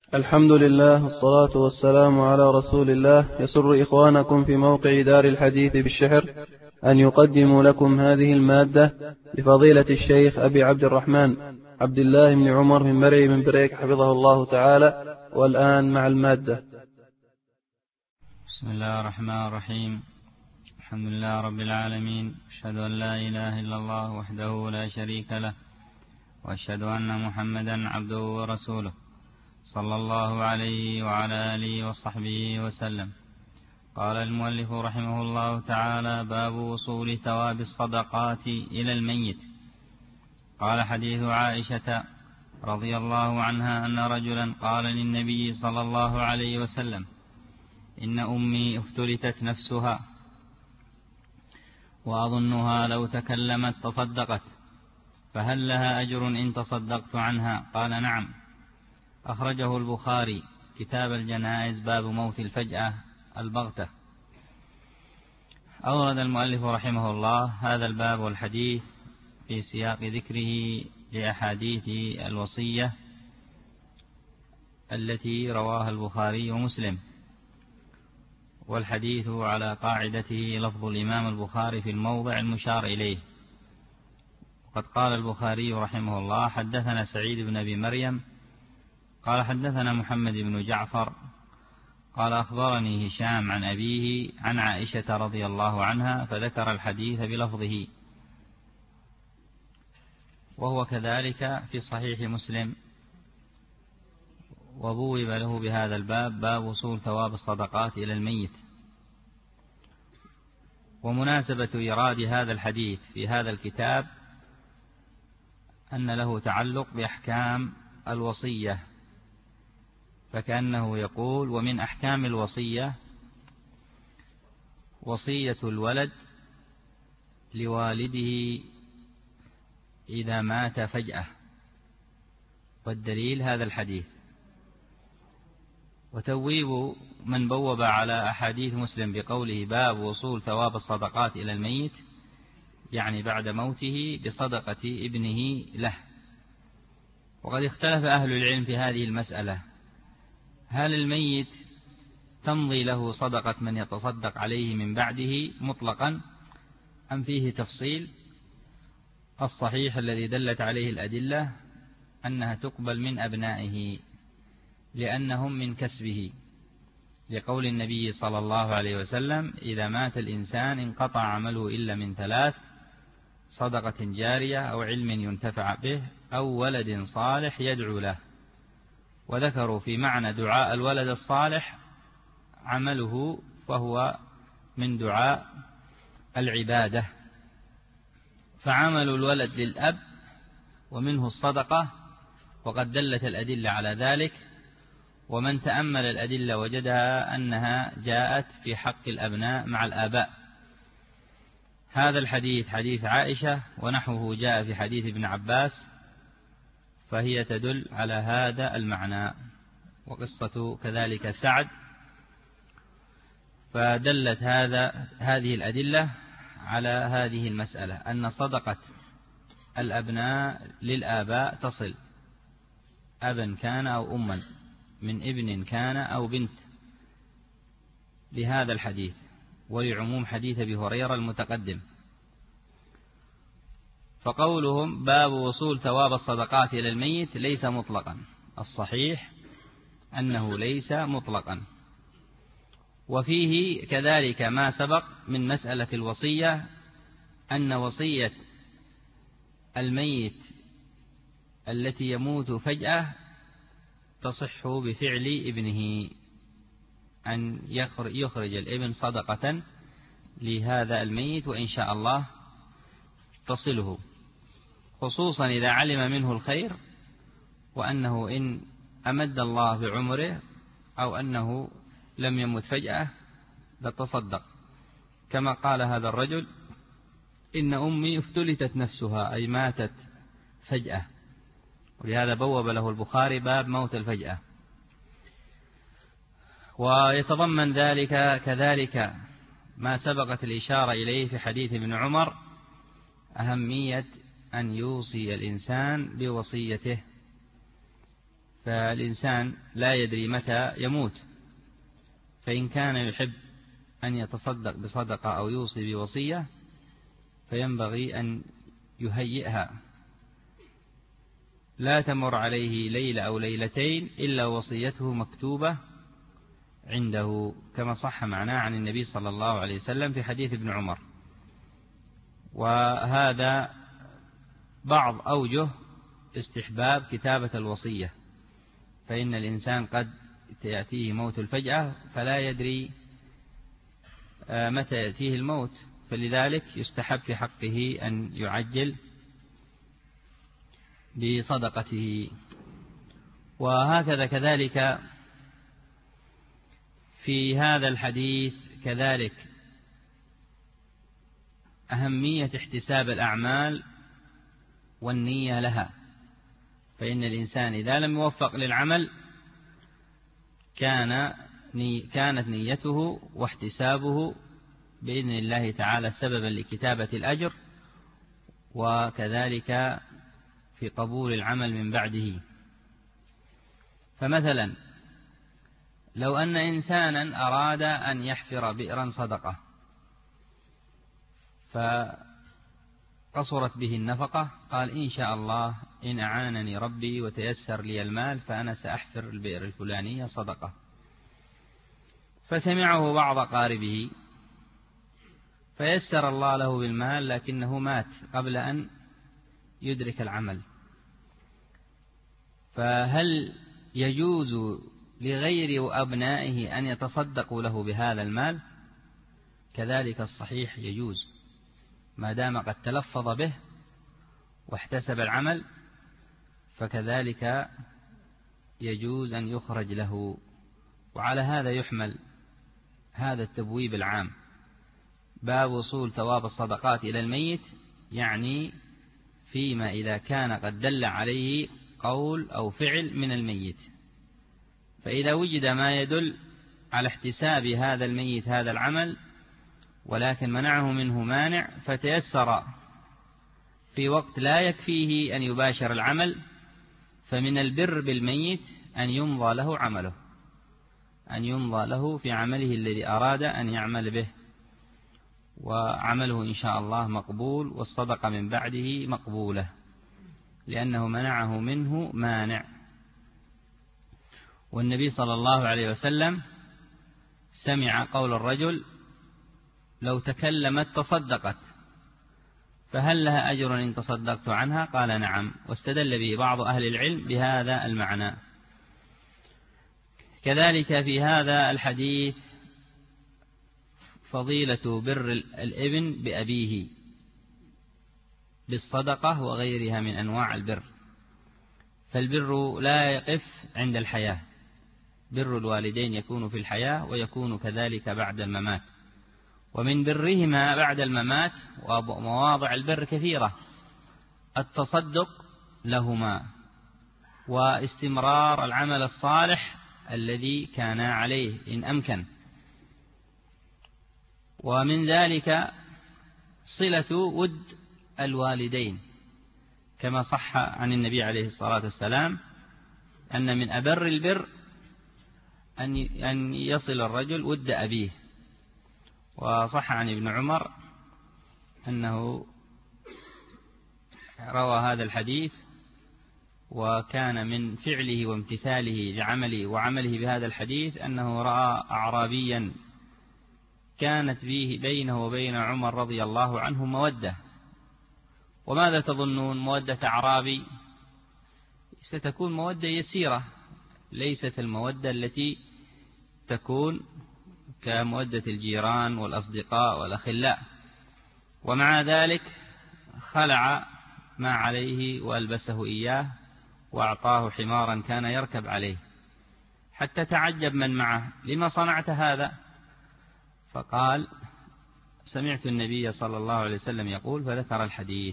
الحمد لله والصلاة والسلام على رسول الله. يسر إخوانكم في موقع دار الحديث بالشحر أن يقدموا لكم هذه المادة لفضيلة الشيخ أبي عبد الرحمن عبد الله بن عمر من مرعي من بريك حفظه الله تعالى. والآن مع المادة. بسم الله الرحمن الرحيم. الحمد لله رب العالمين، أشهد أن لا إله إلا الله وحده لا شريك له، وأشهد أن محمدا عبده ورسوله صلى الله عليه وعلى آله وصحبه وسلم. قال المؤلف رحمه الله تعالى: باب وصول ثواب الصدقات إلى الميت. قال: حديث عائشة رضي الله عنها أن رجلا قال للنبي صلى الله عليه وسلم: إن أمي افتلتت نفسها وأظنها لو تكلمت تصدقت، فهل لها أجر إن تصدقت عنها؟ قال: نعم. أخرجه البخاري كتاب الجنائز باب موت الفجأة البغتة. أورد المؤلف رحمه الله هذا الباب والحديث في سياق ذكره لأحاديث الوصية التي رواها البخاري ومسلم، والحديث على قاعدته لفظ الإمام البخاري في الموضع المشار إليه. وقد قال البخاري رحمه الله: حدثنا سعيد بن أبي مريم قال حدثنا محمد بن جعفر قال أخبرني هشام عن أبيه عن عائشة رضي الله عنها، فذكر الحديث بلفظه، وهو كذلك في صحيح مسلم، وبوب له بهذا الباب: باب وصول ثواب الصدقات إلى الميت. ومناسبة إيراد هذا الحديث في هذا الكتاب أن له تعلق بأحكام الوصية، فكأنه يقول: ومن أحكام الوصية وصية الولد لوالده إذا مات فجأة، والدليل هذا الحديث. وتبويب من بوب على أحاديث مسلم بقوله: باب وصول ثواب الصدقات إلى الميت، يعني بعد موته بصدقة ابنه له. وقد اختلف أهل العلم في هذه المسألة: هل الميت تمضي له صدقة من يتصدق عليه من بعده مطلقا أم فيه تفصيل؟ الصحيح الذي دلت عليه الأدلة أنها تقبل من أبنائه لأنهم من كسبه، لقول النبي صلى الله عليه وسلم: إذا مات الإنسان انقطع عمله إلا من ثلاث: صدقة جارية أو علم ينتفع به أو ولد صالح يدعو له. وذكروا في معنى دعاء الولد الصالح عمله، فهو من دعاء العبادة، فعمل الولد للأب ومنه الصدقة، وقد دلت الأدلة على ذلك. ومن تأمل الأدلة وجدها أنها جاءت في حق الأبناء مع الآباء. هذا الحديث حديث عائشة، ونحوه جاء في حديث ابن عباس، فهي تدل على هذا المعنى. وقصة كذلك سعد، فدلت هذه الأدلة على هذه المسألة، أن صدقة الأبناء للآباء تصل، أبا كان أو أما، من ابن كان أو بنت، لهذا الحديث ولعموم حديث أبي هريرة المتقدم. فقولهم باب وصول ثواب الصدقات إلى الميت ليس مطلقا، الصحيح أنه ليس مطلقا. وفيه كذلك ما سبق من مسألة الوصية، أن وصية الميت التي يموت فجأة تصح بفعل ابنه، أن يخرج الابن صدقة لهذا الميت، وإن شاء الله تصله، خصوصا إذا علم منه الخير، وأنه إن أمد الله بعمره أو أنه لم يمت فجأة لتصدق، كما قال هذا الرجل: إن أمي افتلتت نفسها، أي ماتت فجأة. ولهذا بوب له البخاري باب موت الفجأة. ويتضمن ذلك كذلك ما سبقت الإشارة إليه في حديث ابن عمر: أهمية أن يوصي الإنسان بوصيته، فالإنسان لا يدري متى يموت، فإن كان يحب أن يتصدق بصدقة أو يوصي بوصية فينبغي أن يهيئها، لا تمر عليه ليلة أو ليلتين إلا وصيته مكتوبة عنده، كما صح معناه عن النبي صلى الله عليه وسلم في حديث ابن عمر. وهذا بعض أوجه استحباب كتابة الوصية، فإن الإنسان قد يأتيه موت الفجأة فلا يدري متى يأتيه الموت، فلذلك يستحب في حقه أن يعجل بصدقته. وهكذا كذلك في هذا الحديث كذلك أهمية احتساب الأعمال والنية لها، فإن الإنسان إذا لم يوفق للعمل كانت نيته واحتسابه بإذن الله تعالى سببا لكتابة الأجر، وكذلك في قبول العمل من بعده. فمثلا لو أن إنسانا أراد أن يحفر بئرا صدقة فقصرت به النفقة، قال إن شاء الله إن أعانني ربي وتيسر لي المال فأنا سأحفر البئر الفلانية صدقة. فسمعه بعض قاربه فيسر الله له بالمال، لكنه مات قبل أن يدرك العمل، فهل يجوز لغير أبنائه أن يتصدقوا له بهذا المال؟ كذلك الصحيح يجوز، ما دام قد تلفظ به واحتسب العمل، فكذلك يجوز أن يخرج له. وعلى هذا يحمل هذا التبويب العام، باب وصول ثواب الصدقات إلى الميت، يعني فيما إذا كان قد دل عليه قول أو فعل من الميت. فإذا وجد ما يدل على احتساب هذا الميت هذا العمل ولكن منعه منه مانع، فتيسر في وقت لا يكفيه أن يباشر العمل، فمن البر بالميت أن يمضى له عمله، أن يمضى له في عمله الذي أراد أن يعمل به، وعمله إن شاء الله مقبول، والصدقة من بعده مقبولة، لأنه منعه منه مانع. والنبي صلى الله عليه وسلم سمع قول الرجل لو تكلمت تصدقت فهل لها أجر إن تصدقت عنها؟ قال نعم، واستدل به بعض أهل العلم بهذا المعنى. كذلك في هذا الحديث فضيلة بر الابن بأبيه بالصدقة وغيرها من أنواع البر، فالبر لا يقف عند الحياة، بر الوالدين يكون في الحياة ويكون كذلك بعد الممات، ومن برهما بعد الممات ومواضع البر كثيرة، التصدق لهما واستمرار العمل الصالح الذي كان عليه إن أمكن، ومن ذلك صلة ود الوالدين، كما صح عن النبي عليه الصلاة والسلام أن من أبر البر أن يصل الرجل ود أبيه. وصح عن ابن عمر أنه روى هذا الحديث، وكان من فعله وامتثاله لعمله وعمله بهذا الحديث أنه رأى أعرابيا كانت فيه بينه وبين عمر رضي الله عنه مودة. وماذا تظنون؟ مودة أعرابي ستكون مودة يسيرة، ليست المودة التي تكون كمودة الجيران والأصدقاء والأخلاء. ومع ذلك خلع ما عليه وألبسه إياه وأعطاه حمارا كان يركب عليه، حتى تعجب من معه: لما صنعت هذا؟ فقال: سمعت النبي صلى الله عليه وسلم يقول، فذكر الحديث.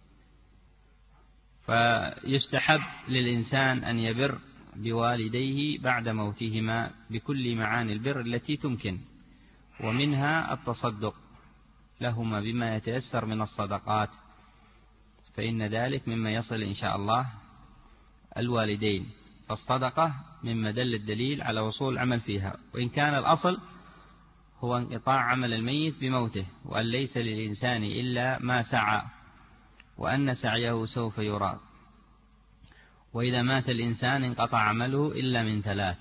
فيستحب للإنسان أن يبر بوالديه بعد موتهما بكل معاني البر التي تمكن، ومنها التصدق لهما بما يتيسر من الصدقات، فإن ذلك مما يصل إن شاء الله الوالدين. فالصدقة مما دل الدليل على وصول العمل فيها، وإن كان الأصل هو انقطاع عمل الميت بموته، وأن ليس للإنسان إلا ما سعى، وأن سعيه سوف يرى. وإذا مات الإنسان انقطع عمله إلا من ثلاث،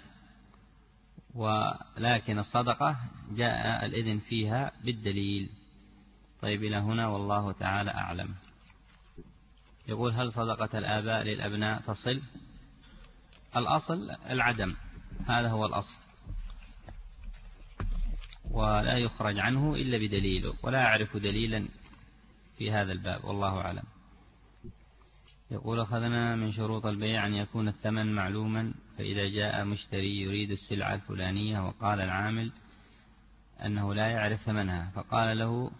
ولكن الصدقة جاء الإذن فيها بالدليل. طيب إلى هنا والله تعالى أعلم. يقول: هل صدقة الآباء للأبناء تصل؟ الأصل العدم، هذا هو الأصل، ولا يخرج عنه إلا بدليل، ولا أعرف دليلا في هذا الباب، والله أعلم. يقول: أخذنا من شروط البيع أن يكون الثمن معلوما، فإذا جاء مشتري يريد السلعة الفلانية وقال العامل أنه لا يعرف ثمنها، فقال له: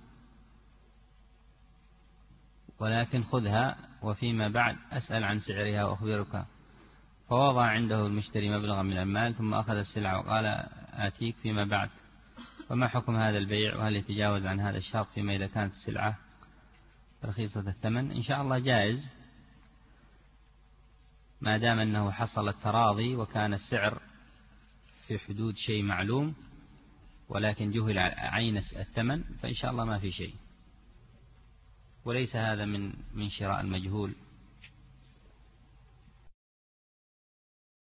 ولكن خذها وفيما بعد أسأل عن سعرها وأخبرك، فوضع عنده المشتري مبلغا من المال ثم أخذ السلعة وقال: آتيك فيما بعد. فما حكم هذا البيع؟ وهل يتجاوز عن هذا الشرط فيما إذا كانت السلعة رخيصة الثمن؟ إن شاء الله جائز، ما دام أنه حصل التراضي وكان السعر في حدود شيء معلوم، ولكن جهل عين الثمن، فإن شاء الله ما في شيء، وليس هذا من شراء المجهول.